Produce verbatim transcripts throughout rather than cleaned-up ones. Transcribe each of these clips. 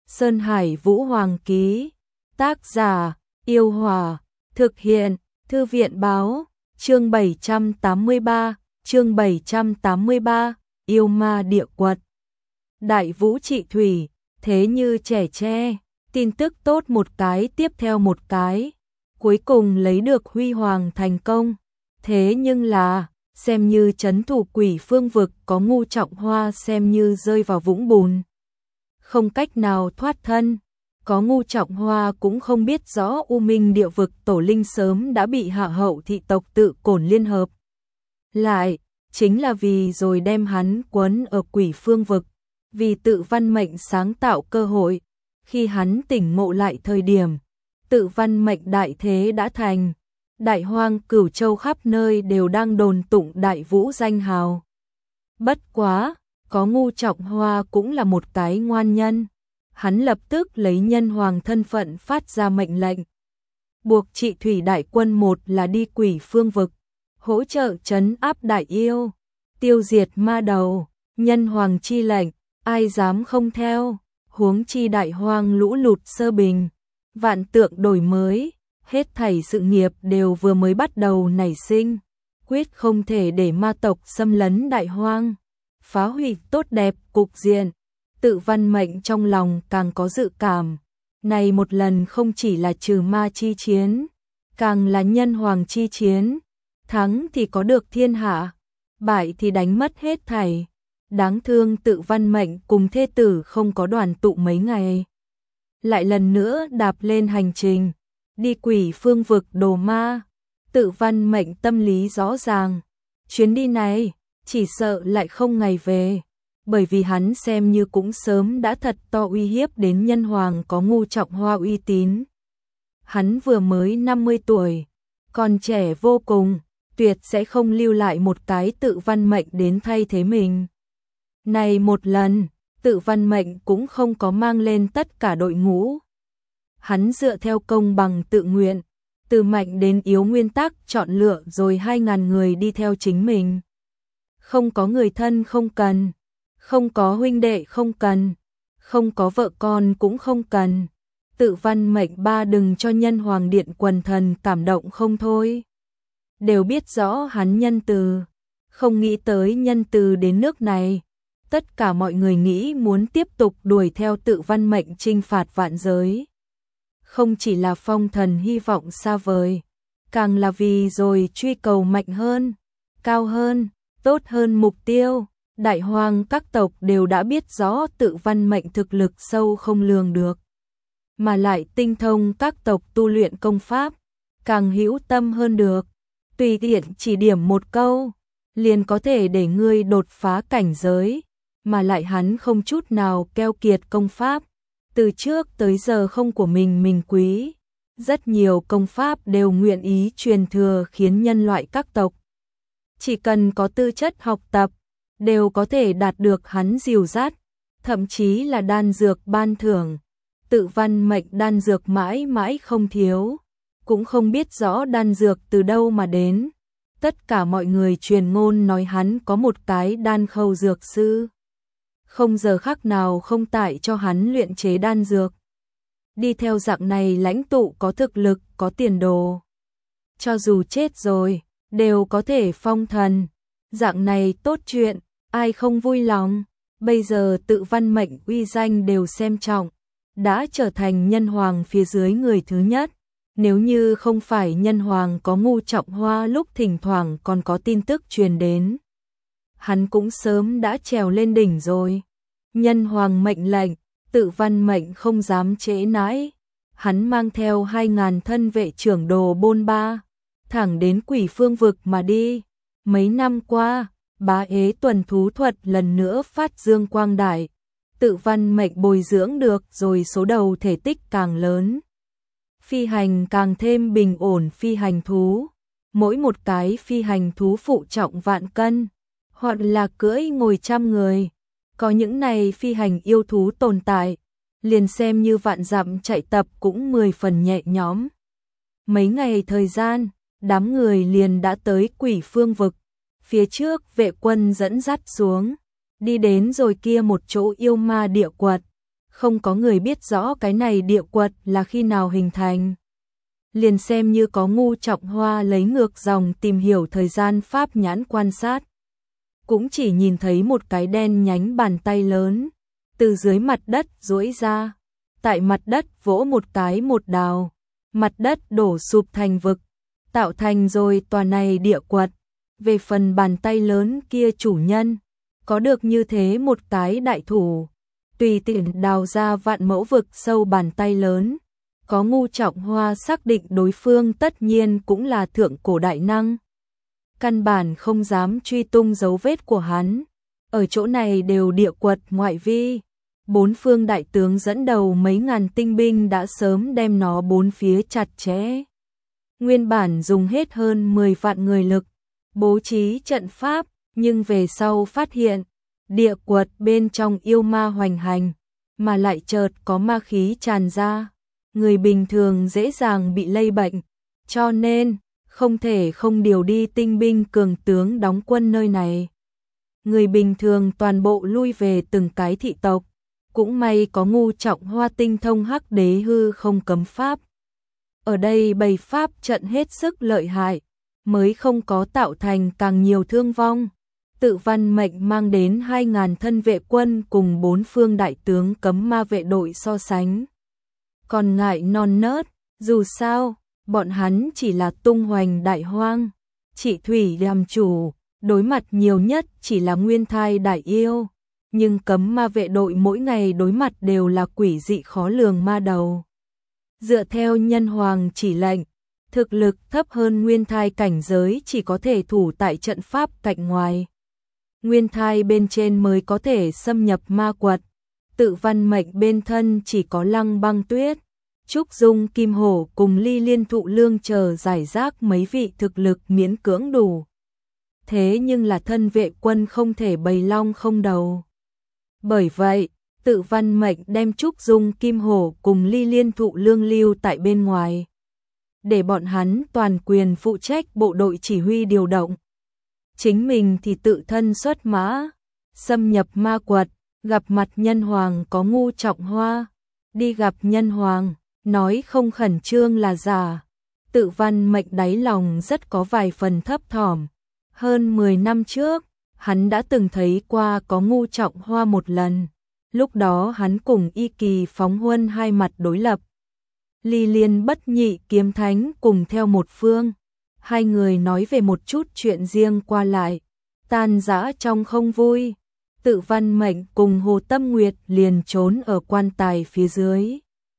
Sơn Hải Vũ Hoàng ký. Tác giả, Yêu Hòa. Thực hiện, Thư viện Báo. Chương bảy trăm tám mươi ba, chương bảy trăm tám mươi ba, Yêu Ma Địa Quật. Đại Vũ trị thủy, thế như trẻ tre, tin tức tốt một cái tiếp theo một cái, cuối cùng lấy được huy hoàng thành công. Thế nhưng là, xem như trấn thủ Quỷ Phương vực có Ngũ Trọng Hoa xem như rơi vào vũng bùn, không cách nào thoát thân. Có Ngũ Trọng Hoa cũng không biết rõ U Minh Địa vực tổ linh sớm đã bị Hạ Hậu thị tộc tự Cổn liên hợp lại, chính là vì rồi đem hắn quấn ở Quỷ Phương vực, vì Tự Văn Mệnh sáng tạo cơ hội. Khi hắn tỉnh ngộ lại thời điểm, Tự Văn Mệnh đại thế đã thành, Đại Hoang Cửu Châu khắp nơi đều đang đồn tụng Đại Vũ danh hào. Bất quá, có Ngũ Trọng Hoa cũng là một cái ngoan nhân. Hắn lập tức lấy nhân hoàng thân phận phát ra mệnh lệnh, buộc trị thủy đại quân một là đi Quỷ Phương vực, hỗ trợ trấn áp đại yêu, tiêu diệt ma đầu. Nhân hoàng chi lệnh, ai dám không theo, huống chi đại hoang lũ lụt sơ bình, vạn tượng đổi mới, hết thảy sự nghiệp đều vừa mới bắt đầu nảy sinh, quyết không thể để ma tộc xâm lấn đại hoang, phá hủy tốt đẹp cục diện. Tự Văn Mệnh trong lòng càng có dự cảm, này một lần không chỉ là trừ ma chi chiến, càng là nhân hoàng chi chiến, thắng thì có được thiên hạ, bại thì đánh mất hết thảy. Đáng thương Tự Văn Mệnh cùng thê tử không có đoàn tụ mấy ngày, lại lần nữa đạp lên hành trình, đi Quỷ Phương vực đồ ma. Tự Văn Mệnh tâm lý rõ ràng, chuyến đi này chỉ sợ lại không ngày về, bởi vì hắn xem như cũng sớm đã thật to uy hiếp đến nhân hoàng có Ngũ Trọng Hoa uy tín. Hắn vừa mới năm mươi tuổi, còn trẻ vô cùng, tuyệt sẽ không lưu lại một cái Tự Văn Mệnh đến thay thế mình. Này một lần, Tự Văn Mệnh cũng không có mang lên tất cả đội ngũ. Hắn dựa theo công bằng tự nguyện, từ mạnh đến yếu nguyên tắc chọn lựa rồi hai ngàn người đi theo chính mình. Không có người thân không cần, không có huynh đệ không cần, không có vợ con cũng không cần. Tự Văn Mệnh ba đừng cho nhân hoàng điện quần thần cảm động không thôi. Đều biết rõ hắn nhân từ, không nghĩ tới nhân từ đến nước này. Tất cả mọi người nghĩ muốn tiếp tục đuổi theo Tự Văn Mệnh chinh phạt vạn giới. Không chỉ là phong thần hy vọng xa vời, càng là vì rồi truy cầu mạnh hơn, cao hơn, tốt hơn mục tiêu. Đại hoang các tộc đều đã biết rõ Tự Văn Mệnh thực lực sâu không lường được, mà lại tinh thông các tộc tu luyện công pháp, càng hữu tâm hơn được. Tùy tiện chỉ điểm một câu, liền có thể để ngươi đột phá cảnh giới. Mà lại hắn không chút nào keo kiệt công pháp, từ trước tới giờ không của mình mình quý, rất nhiều công pháp đều nguyện ý truyền thừa khiến nhân loại các tộc chỉ cần có tư chất học tập đều có thể đạt được hắn dìu dắt, thậm chí là đan dược ban thưởng. Tự Văn Mệnh đan dược mãi mãi không thiếu, cũng không biết rõ đan dược từ đâu mà đến. Tất cả mọi người truyền ngôn nói hắn có một cái đan khâu dược sư, không giờ khắc nào không tại cho hắn luyện chế đan dược. Đi theo dạng này lãnh tụ có thực lực, có tiền đồ, cho dù chết rồi đều có thể phong thần. Dạng này tốt chuyện, ai không vui lòng. Bây giờ Tự Văn Mệnh uy danh đều xem trọng, đã trở thành nhân hoàng phía dưới người thứ nhất. Nếu như không phải nhân hoàng có Ngũ Trọng Hoa lúc thỉnh thoảng còn có tin tức truyền đến, hắn cũng sớm đã trèo lên đỉnh rồi. Nhân hoàng mệnh lệnh, Tự Văn Mệnh không dám trễ nãi. Hắn mang theo hai ngàn thân vệ trưởng đồ bôn ba, thẳng đến Quỷ Phương vực mà đi. Mấy năm qua, bá ế tuần thú thuật lần nữa phát dương quang đại. Tự Văn Mệnh bồi dưỡng được rồi số đầu thể tích càng lớn, phi hành càng thêm bình ổn phi hành thú. Mỗi một cái phi hành thú phụ trọng vạn cân, hoặc là cưỡi ngồi trăm người. Có những này phi hành yêu thú tồn tại, liền xem như vạn dặm chạy tập cũng mười phần nhẹ nhõm. Mấy ngày thời gian, đám người liền đã tới Quỷ Phương vực. Phía trước vệ quân dẫn dắt xuống, đi đến rồi kia một chỗ yêu ma địa quật. không có người biết rõ cái này địa quật là khi nào hình thành. Liền xem như có Ngu Trọng Hoa lấy ngược dòng tìm hiểu thời gian pháp nhãn quan sát, cũng chỉ nhìn thấy một cái đen nhánh bàn tay lớn từ dưới mặt đất duỗi ra, tại mặt đất vỗ một cái một đào, mặt đất đổ sụp thành vực, tạo thành rồi tòa này địa quật. Về phần bàn tay lớn kia chủ nhân, có được như thế một cái đại thủ, tùy tiện đào ra vạn mẫu vực sâu bàn tay lớn, có Ngu Trọng Hoa xác định đối phương tất nhiên cũng là thượng cổ đại năng. Căn bản không dám truy tung dấu vết của hắn, ở chỗ này đều địa quật ngoại vi. Bốn phương đại tướng dẫn đầu mấy ngàn tinh binh đã sớm đem nó bốn phía chặt chẽ. Nguyên bản dùng hết hơn mười vạn người lực, bố trí trận pháp, nhưng về sau phát hiện, địa quật bên trong yêu ma hoành hành, mà lại chợt có ma khí tràn ra. Người bình thường dễ dàng bị lây bệnh, cho nên không thể không điều đi tinh binh cường tướng đóng quân nơi này. Người bình thường toàn bộ lui về từng cái thị tộc. Cũng may có Ngu Trọng Hoa tinh thông hắc đế hư không cấm pháp. Ở đây bày pháp trận hết sức lợi hại, mới không có tạo thành càng nhiều thương vong. Tự Văn Mệnh mang đến hai ngàn thân vệ quân cùng bốn phương đại tướng cấm ma vệ đội so sánh. Còn ngại non nớt, dù sao, bọn hắn chỉ là tung hoành đại hoang. Chỉ thủy làm chủ, đối mặt nhiều nhất chỉ là nguyên thai đại yêu. Nhưng cấm ma vệ đội mỗi ngày đối mặt đều là quỷ dị khó lường ma đầu. Dựa theo nhân hoàng chỉ lệnh, thực lực thấp hơn nguyên thai cảnh giới chỉ có thể thủ tại trận pháp cạnh ngoài. Nguyên thai bên trên mới có thể xâm nhập ma quật. Tự Văn Mệnh bên thân chỉ có Lăng Băng Tuyết, Trúc Dung Kim Hổ cùng Ly Liên Thụ Lương chờ giải rác mấy vị thực lực miễn cưỡng đủ. Thế nhưng là thân vệ quân không thể bầy long không đầu. Bởi vậy, Tự Văn Mệnh đem Trúc Dung Kim Hổ cùng Ly Liên Thụ Lương lưu tại bên ngoài, để bọn hắn toàn quyền phụ trách bộ đội chỉ huy điều động. Chính mình thì tự thân xuất mã, xâm nhập ma quật, gặp mặt nhân hoàng có Ngu Trọng Hoa. Đi gặp nhân hoàng, nói không khẩn trương là giả. Tự Văn Mệnh đáy lòng rất có vài phần thấp thỏm. Hơn mười năm trước, hắn đã từng thấy qua có Ngu Trọng Hoa một lần. Lúc đó hắn cùng Y Kỳ Phóng Huân hai mặt đối lập. Ly Liên Bất Nhị Kiếm Thánh cùng theo một phương. Hai người nói về một chút chuyện riêng qua lại, tan rã trong không vui. Tự Văn Mệnh cùng Hồ Tâm Nguyệt liền trốn ở quan tài phía dưới.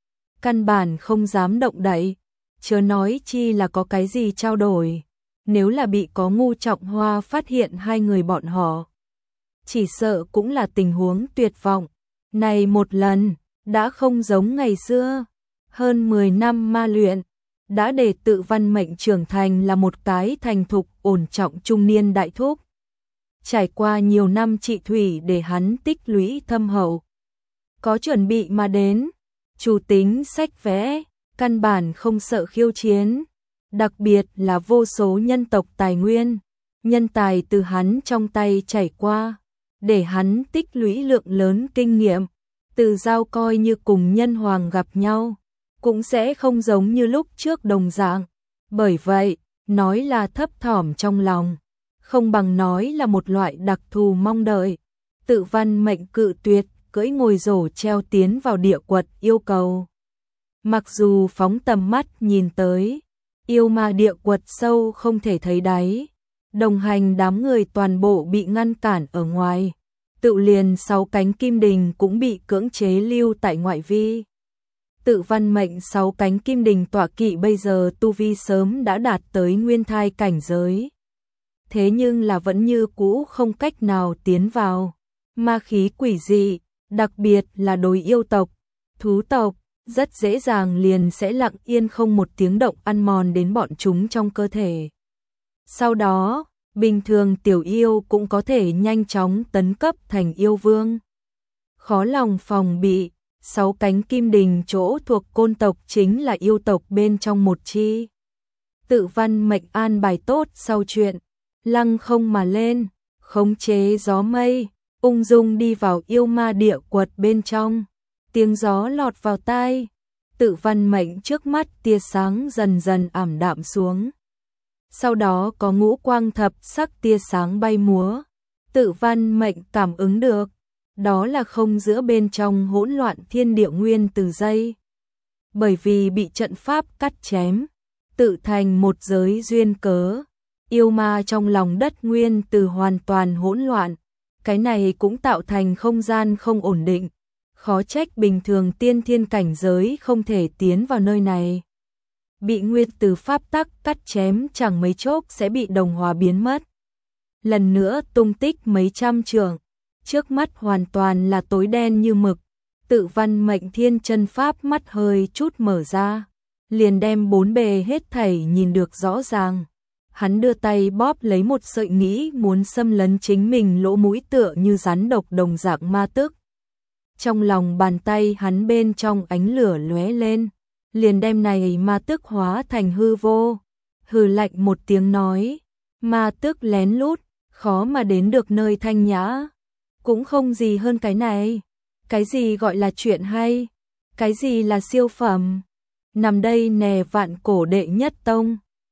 Căn bản không dám động đậy, chớ nói chi là có cái gì trao đổi. Nếu là bị có Ngu Trọng Hoa phát hiện hai người bọn họ, chỉ sợ cũng là tình huống tuyệt vọng. Này một lần, đã không giống ngày xưa. Hơn mười năm ma luyện, đã để Tự Văn Mệnh trưởng thành là một cái thành thục ổn trọng trung niên đại thúc. Trải qua nhiều năm trị thủy để hắn tích lũy thâm hậu. Có chuẩn bị mà đến, chủ tính sách vẽ, căn bản không sợ khiêu chiến. Đặc biệt là vô số nhân tộc tài nguyên, nhân tài từ hắn trong tay chảy qua, để hắn tích lũy lượng lớn kinh nghiệm. Từ giao coi như cùng nhân hoàng gặp nhau, cũng sẽ không giống như lúc trước đồng dạng. Bởi vậy, nói là thấp thỏm trong lòng, không bằng nói là một loại đặc thù mong đợi. Tự Văn Mệnh cự tuyệt, cưỡi ngồi rổ treo tiến vào địa quật yêu cầu. Mặc dù phóng tầm mắt nhìn tới, yêu ma địa quật sâu không thể thấy đáy, đồng hành đám người toàn bộ bị ngăn cản ở ngoài. Tự liền sáu cánh kim đình cũng bị cưỡng chế lưu tại ngoại vi. Tự Văn Mệnh sáu cánh kim đình tọa kỵ bây giờ tu vi sớm đã đạt tới nguyên thai cảnh giới. Thế nhưng là vẫn như cũ không cách nào tiến vào. Ma khí quỷ dị, đặc biệt là đối yêu tộc, thú tộc, rất dễ dàng liền sẽ lặng yên không một tiếng động ăn mòn đến bọn chúng trong cơ thể. Sau đó, bình thường tiểu yêu cũng có thể nhanh chóng tấn cấp thành yêu vương. Khó lòng phòng bị, sáu cánh kim đình chỗ thuộc côn tộc chính là yêu tộc bên trong một chi. Tự Văn Mệnh an bài tốt sau chuyện, lăng không mà lên, khống chế gió mây, ung dung đi vào yêu ma địa quật bên trong. tiếng gió lọt vào tai, Tự Văn Mệnh trước mắt tia sáng dần dần ảm đạm xuống. Sau đó có ngũ quang thập sắc tia sáng bay múa, Tự Văn Mệnh cảm ứng được, đó là không giữa bên trong hỗn loạn thiên địa nguyên từ dây. Bởi vì bị trận pháp cắt chém, tự thành một giới duyên cớ, yêu ma trong lòng đất nguyên từ hoàn toàn hỗn loạn, cái này cũng tạo thành không gian không ổn định, khó trách bình thường tiên thiên cảnh giới không thể tiến vào nơi này. Bị nguyên từ pháp tắc cắt chém chẳng mấy chốc sẽ bị đồng hóa biến mất. Lần nữa tung tích mấy trăm trượng, trước mắt hoàn toàn là tối đen như mực. Tự Văn Mệnh thiên chân pháp mắt hơi chút mở ra, liền đem bốn bề hết thảy nhìn được rõ ràng. Hắn đưa tay bóp lấy một sợi nghĩ muốn xâm lấn chính mình lỗ mũi tựa như rắn độc đồng dạng ma tức. Trong lòng bàn tay hắn bên trong ánh lửa lóe lên, liền đem này ma tức hóa thành hư vô. Hừ lạnh một tiếng nói, ma tức lén lút, khó mà đến được nơi thanh nhã. Cũng không gì hơn cái này. Cái gì gọi là chuyện hay? Cái gì là siêu phẩm? Nằm đây nè vạn cổ đệ nhất tông.